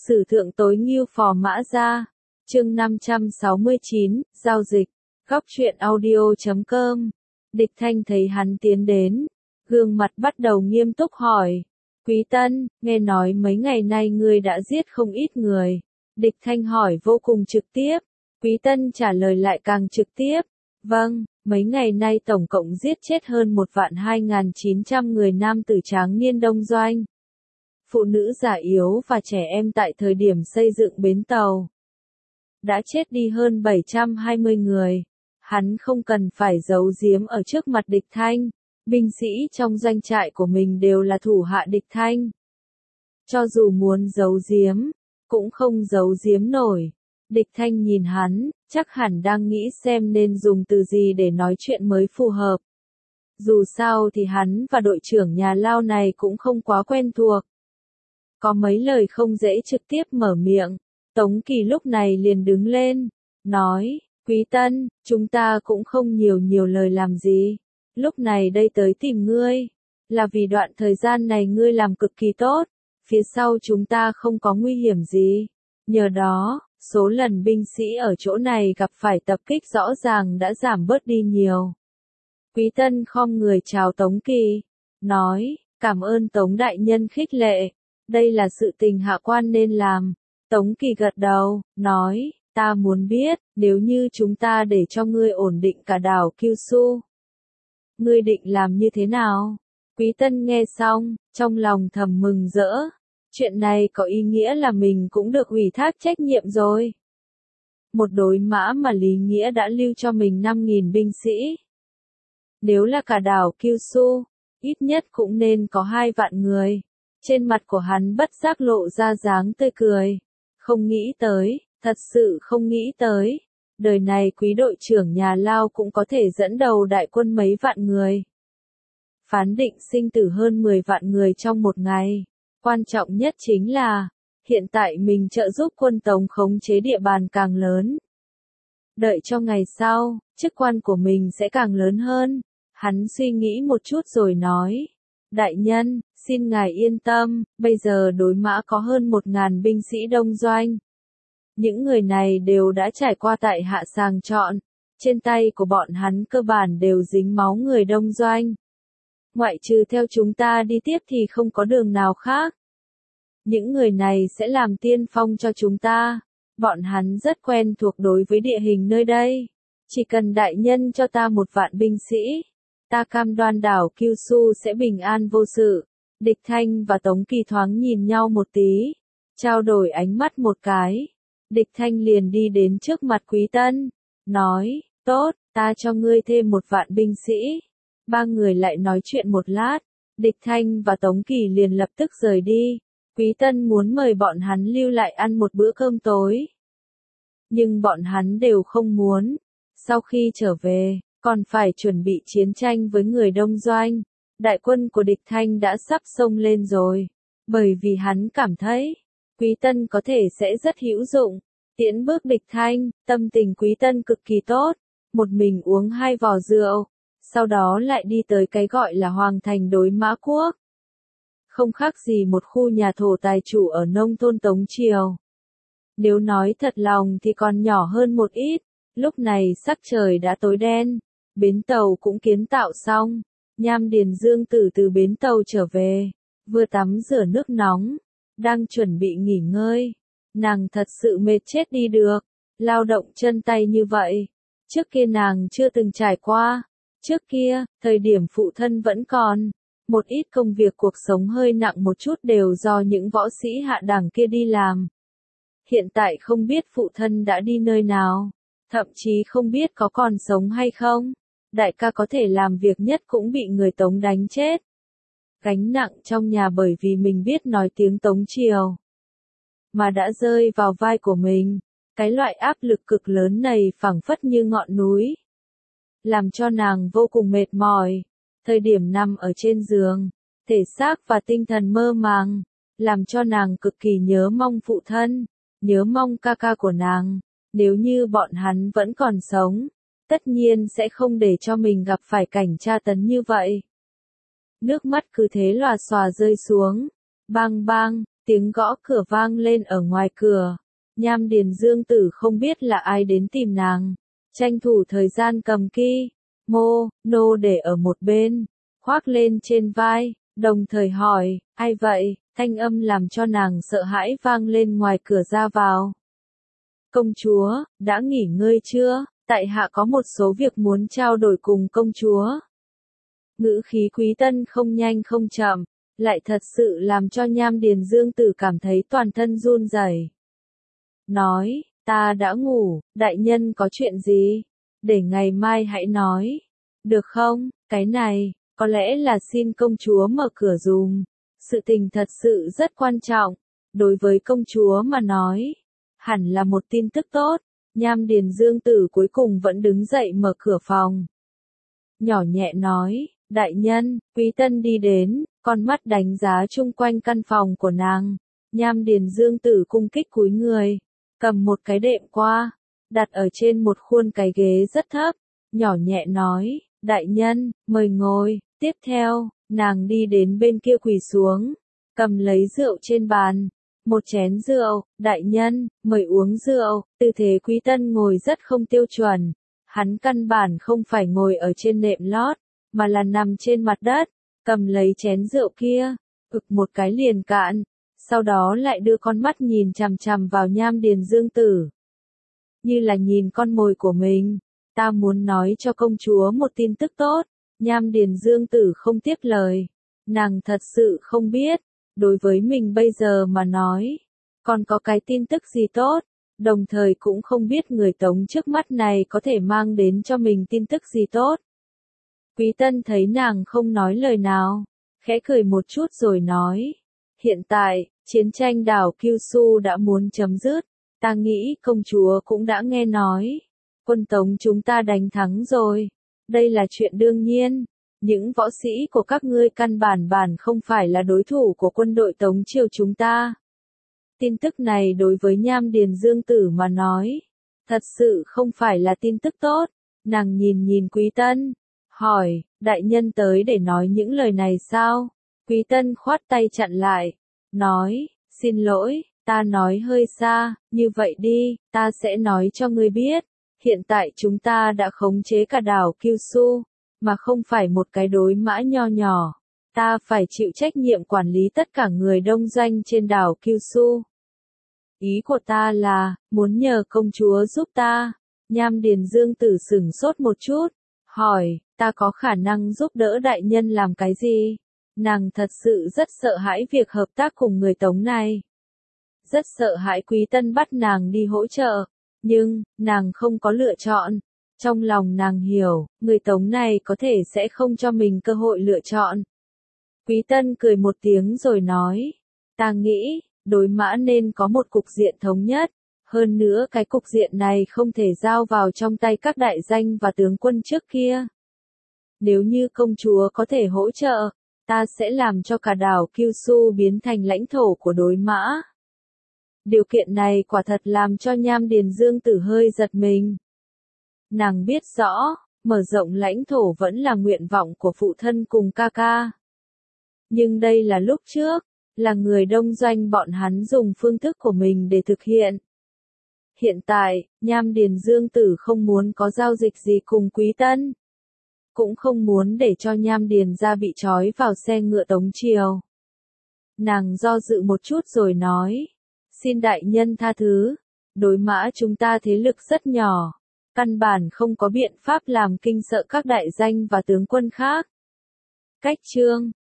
Sử thượng tối ngưu phò mã gia. Chương 569, giao dịch. Góc truyện audio.com. Địch Thanh thấy hắn tiến đến, gương mặt bắt đầu nghiêm túc hỏi. Quý Tân, nghe nói mấy ngày nay ngươi đã giết không ít người. Địch Thanh hỏi vô cùng trực tiếp. Quý Tân trả lời lại càng trực tiếp. Vâng, mấy ngày nay tổng cộng giết chết hơn 1.2.900 người nam tử tráng niên đông doanh. Phụ nữ già yếu và trẻ em tại thời điểm xây dựng bến tàu. Đã chết đi hơn 720 người. Hắn không cần phải giấu giếm ở trước mặt Địch Thanh. Binh sĩ trong doanh trại của mình đều là thủ hạ Địch Thanh. Cho dù muốn giấu giếm, cũng không giấu giếm nổi. Địch Thanh nhìn hắn, chắc hẳn đang nghĩ xem nên dùng từ gì để nói chuyện mới phù hợp. Dù sao thì hắn và đội trưởng nhà lao này cũng không quá quen thuộc. Có mấy lời không dễ trực tiếp mở miệng. Tống Kỳ lúc này liền đứng lên, nói, Quý Tân, chúng ta cũng không nhiều lời làm gì. Lúc này đây tới tìm ngươi, là vì đoạn thời gian này ngươi làm cực kỳ tốt, phía sau chúng ta không có nguy hiểm gì. Nhờ đó, số lần binh sĩ ở chỗ này gặp phải tập kích rõ ràng đã giảm bớt đi nhiều. Quý Tân khom người chào Tống Kỳ, nói, cảm ơn Tống đại nhân khích lệ, đây là sự tình hạ quan nên làm. Tống Kỳ gật đầu, nói, ta muốn biết, nếu như chúng ta để cho ngươi ổn định cả đảo Kyushu, ngươi định làm như thế nào? Quý Tân nghe xong, trong lòng thầm mừng rỡ. Chuyện này có ý nghĩa là mình cũng được ủy thác trách nhiệm rồi. Một đối mã mà Lý Nghĩa đã lưu cho mình 5.000 binh sĩ. Nếu là cả đảo Kyushu, ít nhất cũng nên có 2 vạn người. Trên mặt của hắn bất giác lộ ra dáng tươi cười. Không nghĩ tới, thật sự không nghĩ tới. Đời này quý đội trưởng nhà Lao cũng có thể dẫn đầu đại quân mấy vạn người. Phán định sinh tử hơn 10 vạn người trong một ngày. Quan trọng nhất chính là, hiện tại mình trợ giúp quân Tống khống chế địa bàn càng lớn. Đợi cho ngày sau, chức quan của mình sẽ càng lớn hơn. Hắn suy nghĩ một chút rồi nói. Đại nhân, xin ngài yên tâm, bây giờ đối mã có hơn 1.000 binh sĩ đông doanh. Những người này đều đã trải qua tại hạ sàng chọn. Trên tay của bọn hắn cơ bản đều dính máu người đông doanh. Ngoại trừ theo chúng ta đi tiếp thì không có đường nào khác. Những người này sẽ làm tiên phong cho chúng ta. Bọn hắn rất quen thuộc đối với địa hình nơi đây. Chỉ cần đại nhân cho ta 1 vạn binh sĩ, ta cam đoan đảo Kyushu sẽ bình an vô sự. Địch Thanh và Tống Kỳ thoáng nhìn nhau một tí, trao đổi ánh mắt một cái. Địch Thanh liền đi đến trước mặt Quý Tân, nói, tốt, ta cho ngươi thêm 1 vạn binh sĩ. 3 người lại nói chuyện một lát, Địch Thanh và Tống Kỳ liền lập tức rời đi. Quý Tân muốn mời bọn hắn lưu lại ăn một bữa cơm tối. Nhưng bọn hắn đều không muốn. Sau khi trở về, còn phải chuẩn bị chiến tranh với người đông doanh. Đại quân của Địch Thanh đã sắp xông lên rồi. Bởi vì hắn cảm thấy, Quý Tân có thể sẽ rất hữu dụng. Tiễn bước Địch Thanh, tâm tình Quý Tân cực kỳ tốt. Một mình uống 2 vò rượu. Sau đó lại đi tới cái gọi là Hoàng Thành đối Mã Quốc. Không khác gì một khu nhà thổ tài chủ ở nông thôn Tống Triều. Nếu nói thật lòng thì còn nhỏ hơn một ít. Lúc này sắc trời đã tối đen. Bến tàu cũng kiến tạo xong. Nham Điền Dương Tử từ bến tàu trở về. Vừa tắm rửa nước nóng. Đang chuẩn bị nghỉ ngơi. Nàng thật sự mệt chết đi được. Lao động chân tay như vậy. Trước kia nàng chưa từng trải qua. Trước kia, thời điểm phụ thân vẫn còn. Một ít công việc cuộc sống hơi nặng một chút đều do những võ sĩ hạ đẳng kia đi làm. Hiện tại không biết phụ thân đã đi nơi nào. Thậm chí không biết có còn sống hay không. Đại ca có thể làm việc nhất cũng bị người Tống đánh chết. Gánh nặng trong nhà bởi vì mình biết nói tiếng Tống Triều. Mà đã rơi vào vai của mình. Cái loại áp lực cực lớn này phảng phất như ngọn núi. Làm cho nàng vô cùng mệt mỏi. Thời điểm nằm ở trên giường, thể xác và tinh thần mơ màng, làm cho nàng cực kỳ nhớ mong phụ thân, nhớ mong ca ca của nàng. Nếu như bọn hắn vẫn còn sống, tất nhiên sẽ không để cho mình gặp phải cảnh tra tấn như vậy. Nước mắt cứ thế lòa xòa rơi xuống. Bang bang, Tiếng gõ cửa vang lên ở ngoài cửa. Nham Điền Dương Tử không biết là ai đến tìm nàng. Tranh thủ thời gian cầm nô để ở một bên, khoác lên trên vai, đồng thời hỏi, ai vậy? Thanh âm làm cho nàng sợ hãi vang lên ngoài cửa ra vào. Công chúa, đã nghỉ ngơi chưa? Tại hạ có một số việc muốn trao đổi cùng công chúa. Ngữ khí Quý Tân không nhanh không chậm, lại thật sự làm cho Nham Điền Dương Tử cảm thấy toàn thân run rẩy. Nói, ta đã ngủ, đại nhân có chuyện gì? Để ngày mai hãy nói. Được không? Cái này, có lẽ là xin công chúa mở cửa dùm. Sự tình thật sự rất quan trọng. Đối với công chúa mà nói, hẳn là một tin tức tốt. Nham Điền Dương Tử cuối cùng vẫn đứng dậy mở cửa phòng. Nhỏ nhẹ nói, đại nhân, Quý Tân đi đến, con mắt đánh giá chung quanh căn phòng của nàng. Nham Điền Dương Tử cung kích cúi người, cầm một cái đệm qua, đặt ở trên một khuôn cái ghế rất thấp, nhỏ nhẹ nói, đại nhân, mời ngồi. Tiếp theo, nàng đi đến bên kia quỳ xuống, cầm lấy rượu trên bàn. Một chén rượu, đại nhân, mời uống rượu. Tư thế Quý Tân ngồi rất không tiêu chuẩn. Hắn căn bản không phải ngồi ở trên nệm lót, mà là nằm trên mặt đất, cầm lấy chén rượu kia, ực một cái liền cạn, sau đó lại đưa con mắt nhìn chằm chằm vào Nham Điền Dương Tử. Như là nhìn con mồi của mình, ta muốn nói cho công chúa một tin tức tốt. Nham Điền Dương Tử không tiếp lời, nàng thật sự không biết, đối với mình bây giờ mà nói, còn có cái tin tức gì tốt, đồng thời cũng không biết người Tống trước mắt này có thể mang đến cho mình tin tức gì tốt. Quý Tân thấy nàng không nói lời nào, khẽ cười một chút rồi nói, hiện tại, chiến tranh đảo Kyushu đã muốn chấm dứt, ta nghĩ công chúa cũng đã nghe nói, quân Tống chúng ta đánh thắng rồi, đây là chuyện đương nhiên, những võ sĩ của các ngươi căn bản không phải là đối thủ của quân đội Tống triều chúng ta. Tin tức này đối với Nham Điền Dương Tử mà nói, thật sự không phải là tin tức tốt. Nàng nhìn Quý Tân, hỏi, đại nhân tới để nói những lời này sao? Quý Tân khoát tay chặn lại, nói, xin lỗi, ta nói hơi xa, như vậy đi, ta sẽ nói cho ngươi biết, hiện tại chúng ta đã khống chế cả đảo Kyushu, mà không phải một cái đối mã nho nhỏ. Ta phải chịu trách nhiệm quản lý tất cả người đông doanh trên đảo Kyushu. Ý của ta là, muốn nhờ công chúa giúp ta. Nham Điền Dương Tử sửng sốt một chút, hỏi, ta có khả năng giúp đỡ đại nhân làm cái gì? Nàng thật sự rất sợ hãi việc hợp tác cùng người Tống này. Rất sợ hãi Quý Tân bắt nàng đi hỗ trợ, nhưng, nàng không có lựa chọn. Trong lòng nàng hiểu, người Tống này có thể sẽ không cho mình cơ hội lựa chọn. Quý Tân cười một tiếng rồi nói, ta nghĩ, đối mã nên có một cục diện thống nhất, hơn nữa cái cục diện này không thể giao vào trong tay các đại danh và tướng quân trước kia. Nếu như công chúa có thể hỗ trợ, ta sẽ làm cho cả đảo Kyushu biến thành lãnh thổ của đối mã. Điều kiện này quả thật làm cho Nham Điền Dương Tử hơi giật mình. Nàng biết rõ, mở rộng lãnh thổ vẫn là nguyện vọng của phụ thân cùng ca ca. Nhưng đây là lúc trước, là người đông doanh bọn hắn dùng phương thức của mình để thực hiện. Hiện tại, Nham Điền Dương Tử không muốn có giao dịch gì cùng Quý Tân. Cũng không muốn để cho Nham Điền ra bị trói vào xe ngựa Tống triều. Nàng do dự một chút rồi nói, xin đại nhân tha thứ, đối mã chúng ta thế lực rất nhỏ, căn bản không có biện pháp làm kinh sợ các đại danh và tướng quân khác. Cách chương